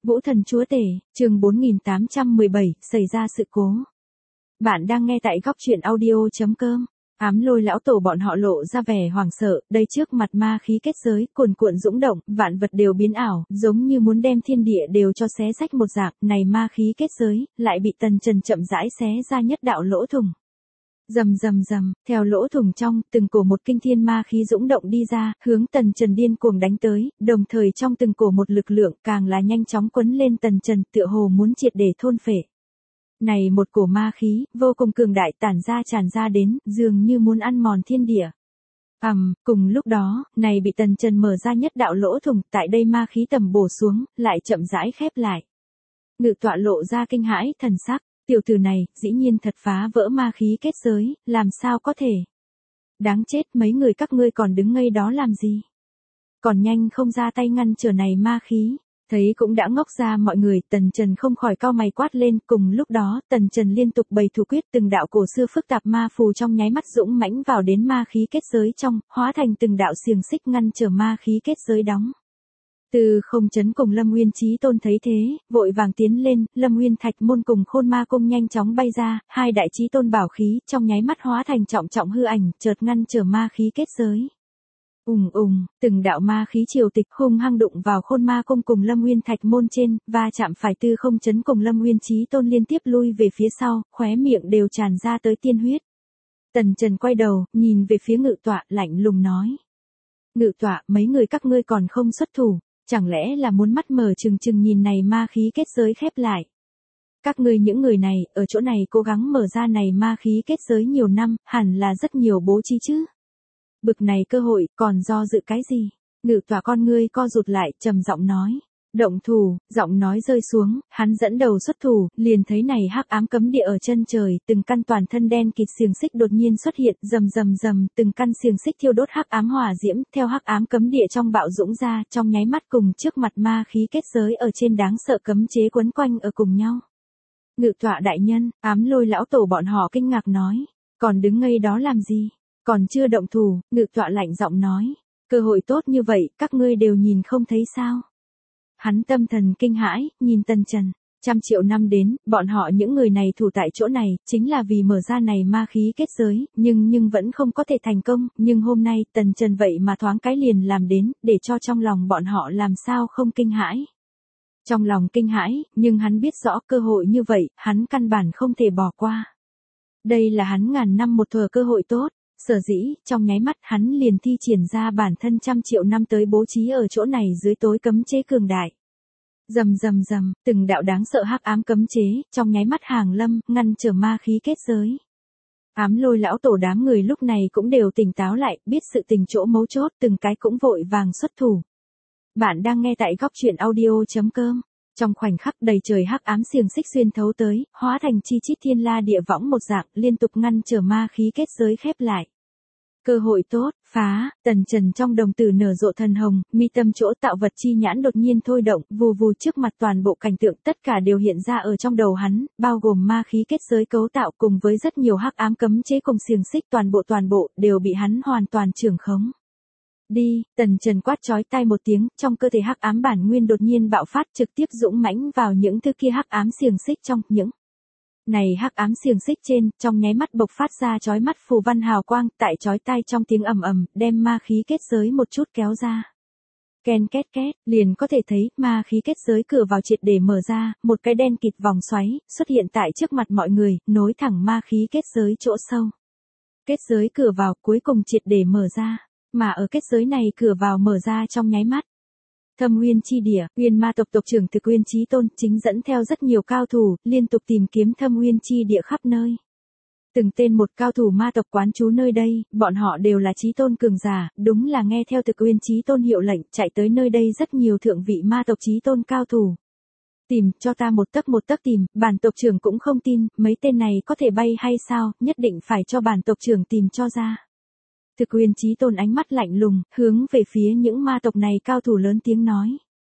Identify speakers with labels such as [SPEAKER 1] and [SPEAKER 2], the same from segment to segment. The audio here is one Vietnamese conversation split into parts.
[SPEAKER 1] Vũ thần chúa tể, chương 4817, xảy ra sự cố. Bạn đang nghe tại góc truyện audio.com. Ám Lôi lão tổ bọn họ lộ ra vẻ hoảng sợ, đây trước mặt ma khí kết giới, cuồn cuộn dũng động, vạn vật đều biến ảo, giống như muốn đem thiên địa đều cho xé rách một dạng, này ma khí kết giới, lại bị Tần Trần chậm rãi xé ra nhất đạo lỗ thủng. Rầm rầm rầm, theo lỗ thủng trong, từng cổ một kinh thiên ma khí dũng động đi ra, hướng Tần Trần điên cuồng đánh tới, đồng thời trong từng cổ một lực lượng càng là nhanh chóng quấn lên Tần Trần, tựa hồ muốn triệt để thôn phệ. Này một cổ ma khí, vô cùng cường đại tràn ra đến, dường như muốn ăn mòn thiên địa. Cùng lúc đó, này bị Tần Trần mở ra nhất đạo lỗ thủng, tại đây ma khí tầm bổ xuống, lại chậm rãi khép lại. Ngự tọa lộ ra kinh hãi, thần sắc. Tiểu tử này, dĩ nhiên thật phá vỡ ma khí kết giới, làm sao có thể? Đáng chết, mấy người các ngươi còn đứng ngây đó làm gì? Còn nhanh không ra tay ngăn trở này ma khí. Thấy cũng đã ngốc ra mọi người, Tần Trần không khỏi cau mày quát lên, cùng lúc đó, Tần Trần liên tục bày thủ quyết, từng đạo cổ xưa phức tạp ma phù trong nháy mắt dũng mãnh vào đến ma khí kết giới trong, hóa thành từng đạo xiềng xích ngăn trở ma khí kết giới đóng. Từ Không Chấn cùng Lâm Nguyên Chí Tôn thấy thế, vội vàng tiến lên, Lâm Nguyên Thạch Môn cùng Khôn Ma Cung nhanh chóng bay ra, hai đại chí tôn bảo khí, trong nháy mắt hóa thành trọng hư ảnh, chợt ngăn trở ma khí kết giới. Từng đạo ma khí triều tịch hung hăng đụng vào Khôn Ma Cung cùng Lâm Nguyên Thạch Môn trên, va chạm phải Từ Không Chấn cùng Lâm Nguyên Chí Tôn liên tiếp lui về phía sau, khóe miệng đều tràn ra tới tiên huyết. Tần Trần quay đầu, nhìn về phía ngự tọa, lạnh lùng nói: "Ngự tọa, mấy người các ngươi còn không xuất thủ, chẳng lẽ là muốn mắt mở trừng trừng nhìn này ma khí kết giới khép lại? Các ngươi những người này, ở chỗ này cố gắng mở ra này ma khí kết giới nhiều năm, hẳn là rất nhiều bố trí chứ? Bực này cơ hội, còn do dự cái gì?" Ngự tọa con ngươi co rụt lại, trầm giọng nói: "Động thủ." Giọng nói rơi xuống, hắn dẫn đầu xuất thủ, liền thấy này hắc ám cấm địa ở chân trời, từng căn toàn thân đen kịt xiềng xích đột nhiên xuất hiện, rầm, từng căn xiềng xích thiêu đốt hắc ám hỏa diễm, theo hắc ám cấm địa trong bạo dũng ra, trong nháy mắt cùng trước mặt ma khí kết giới ở trên đáng sợ cấm chế quấn quanh ở cùng nhau. "Ngự tọa đại nhân." Ám Lôi lão tổ bọn họ kinh ngạc nói: "Còn đứng ngây đó làm gì? Còn chưa động thủ?" Ngự tọa lạnh giọng nói: "Cơ hội tốt như vậy, các ngươi đều nhìn không thấy sao?" Hắn tâm thần kinh hãi, nhìn Tần Trần, 100 triệu năm đến, bọn họ những người này thủ tại chỗ này, chính là vì mở ra này ma khí kết giới, nhưng vẫn không có thể thành công, nhưng hôm nay, Tần Trần vậy mà thoáng cái liền làm đến, để cho trong lòng bọn họ làm sao không kinh hãi. Trong lòng kinh hãi, nhưng hắn biết rõ cơ hội như vậy, hắn căn bản không thể bỏ qua. Đây là hắn ngàn năm một thuở cơ hội tốt. Sở dĩ, trong nháy mắt hắn liền thi triển ra bản thân 100 triệu năm tới bố trí ở chỗ này dưới tối cấm chế cường đại. Rầm, từng đạo đáng sợ hắc ám cấm chế, trong nháy mắt hàng lâm, ngăn trở ma khí kết giới. Ám Lôi lão tổ đám người lúc này cũng đều tỉnh táo lại, biết sự tình chỗ mấu chốt, từng cái cũng vội vàng xuất thủ. Bạn đang nghe tại góc truyện audio.com. Trong khoảnh khắc đầy trời hắc ám xiềng xích xuyên thấu tới, hóa thành chi chít thiên la địa võng một dạng, liên tục ngăn trở ma khí kết giới khép lại. Cơ hội tốt, phá. Tần Trần trong đồng tử nở rộ thần hồng, mi tâm chỗ tạo vật chi nhãn đột nhiên thôi động, vù trước mặt toàn bộ cảnh tượng tất cả đều hiện ra ở trong đầu hắn, bao gồm ma khí kết giới cấu tạo cùng với rất nhiều hắc ám cấm chế cùng xiềng xích toàn bộ đều bị hắn hoàn toàn trưởng khống. Đi. Tần Trần quát chói tai một tiếng, trong cơ thể hắc ám bản nguyên đột nhiên bạo phát, trực tiếp dũng mãnh vào những thứ kia hắc ám xiềng xích trong những này hắc ám xiềng xích trên, trong nháy mắt bộc phát ra chói mắt phù văn hào quang, tại chói tai trong tiếng ầm, đem ma khí kết giới một chút kéo ra. Ken két, liền có thể thấy, ma khí kết giới cửa vào triệt để mở ra, một cái đen kịt vòng xoáy, xuất hiện tại trước mặt mọi người, nối thẳng ma khí kết giới chỗ sâu. Kết giới cửa vào cuối cùng triệt để mở ra, mà ở kết giới này cửa vào mở ra trong nháy mắt. Thâm Uyên chi địa, Uyên ma tộc tộc trưởng Thực Uyên Chí Tôn chính dẫn theo rất nhiều cao thủ, liên tục tìm kiếm Thâm Uyên chi địa khắp nơi. Từng tên một cao thủ ma tộc quán trú nơi đây, bọn họ đều là chí tôn cường giả, đúng là nghe theo Thực Uyên Chí Tôn hiệu lệnh, chạy tới nơi đây rất nhiều thượng vị ma tộc chí tôn cao thủ. Tìm cho ta một tấc tìm, bản tộc trưởng cũng không tin, mấy tên này có thể bay hay sao, nhất định phải cho bản tộc trưởng tìm cho ra. Thực Uyên Chí Tôn ánh mắt lạnh lùng, hướng về phía những ma tộc này cao thủ lớn tiếng nói.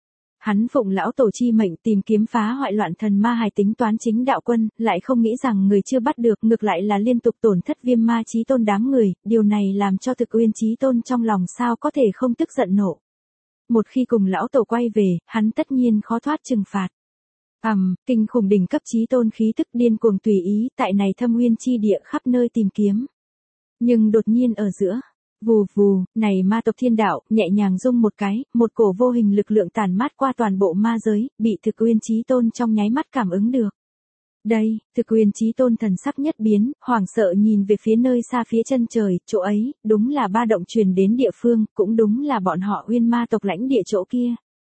[SPEAKER 1] Hắn phụng lão tổ chi mệnh tìm kiếm phá hoại loạn thần ma hài tính toán chính đạo quân, lại không nghĩ rằng người chưa bắt được, ngược lại là liên tục tổn thất Viêm Ma Chí Tôn đám người, điều này làm cho Thực Uyên Chí Tôn trong lòng sao có thể không tức giận nộ. một khi cùng lão tổ quay về, hắn tất nhiên khó thoát trừng phạt. Kinh khủng đỉnh cấp chí tôn khí tức điên cuồng tùy ý tại này thâm nguyên chi địa khắp nơi tìm kiếm. Nhưng đột nhiên ở giữa, vù vù, này ma tộc thiên đạo, nhẹ nhàng rung một cái, một cổ vô hình lực lượng tản mát qua toàn bộ ma giới, bị Thực Uyên Chí Tôn trong nháy mắt cảm ứng được. Đây, Thực Uyên Chí Tôn thần sắc nhất biến, hoảng sợ nhìn về phía nơi xa phía chân trời, chỗ ấy, đúng là ba động truyền đến địa phương, cũng đúng là bọn họ Uyên ma tộc lãnh địa chỗ kia.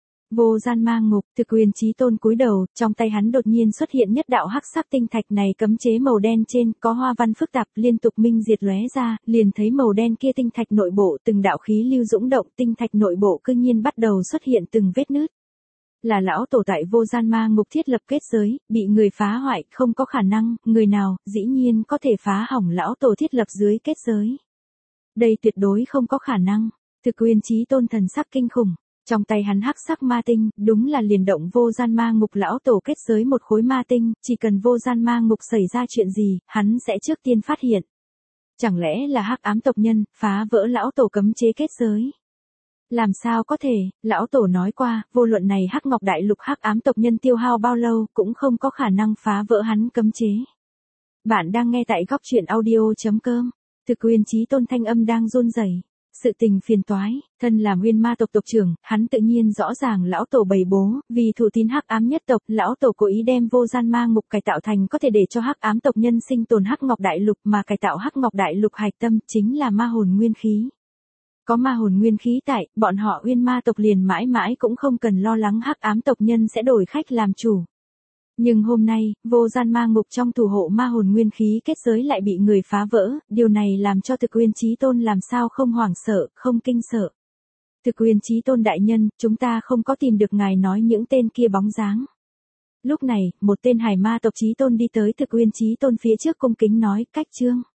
[SPEAKER 1] Vô gian ma ngục, Thực Uyên Chí Tôn cúi đầu, trong tay hắn đột nhiên xuất hiện nhất đạo hắc sắc tinh thạch này cấm chế màu đen trên, có hoa văn phức tạp liên tục minh diệt lóe ra, liền thấy màu đen kia tinh thạch nội bộ từng đạo khí lưu dũng động, tinh thạch nội bộ cư nhiên bắt đầu xuất hiện từng vết nứt. Là lão tổ tại vô gian ma ngục thiết lập kết giới, bị người phá hoại, không có khả năng, người nào, dĩ nhiên có thể phá hỏng lão tổ thiết lập dưới kết giới. Đây tuyệt đối không có khả năng, Thực Uyên Chí Tôn thần sắc kinh khủng. Trong tay hắn hắc sắc ma tinh, đúng là liền động vô gian ma ngục lão tổ kết giới một khối ma tinh, chỉ cần vô gian ma ngục xảy ra chuyện gì, hắn sẽ trước tiên phát hiện. Chẳng lẽ là hắc ám tộc nhân, phá vỡ lão tổ cấm chế kết giới? Làm sao có thể, lão tổ nói qua, vô luận này hắc ngọc đại lục hắc ám tộc nhân tiêu hao bao lâu, cũng không có khả năng phá vỡ hắn cấm chế. Bạn đang nghe tại góc truyện audio.com, Thực Uyên Chí Tôn thanh âm đang run rẩy. Sự tình phiền toái, thân là Nguyên ma tộc tộc trưởng, hắn tự nhiên rõ ràng lão tổ bày bố, vì thủ tín hắc ám nhất tộc, lão tổ cố ý đem vô gian ma ngục cải tạo thành có thể để cho hắc ám tộc nhân sinh tồn hắc ngọc đại lục, mà cải tạo hắc ngọc đại lục hạch tâm chính là ma hồn nguyên khí. Có ma hồn nguyên khí tại, bọn họ Uyên ma tộc liền mãi mãi cũng không cần lo lắng hắc ám tộc nhân sẽ đổi khách làm chủ. Nhưng hôm nay, vô gian ma ngục trong thủ hộ ma hồn nguyên khí kết giới lại bị người phá vỡ, điều này làm cho Thực Uyên Chí Tôn làm sao không hoảng sợ, không kinh sợ. Thực Uyên Chí Tôn đại nhân, chúng ta không có tìm được ngài nói những tên kia bóng dáng. Lúc này, một tên hải ma tộc chí tôn đi tới Thực Uyên Chí Tôn phía trước cung kính nói, cách chương.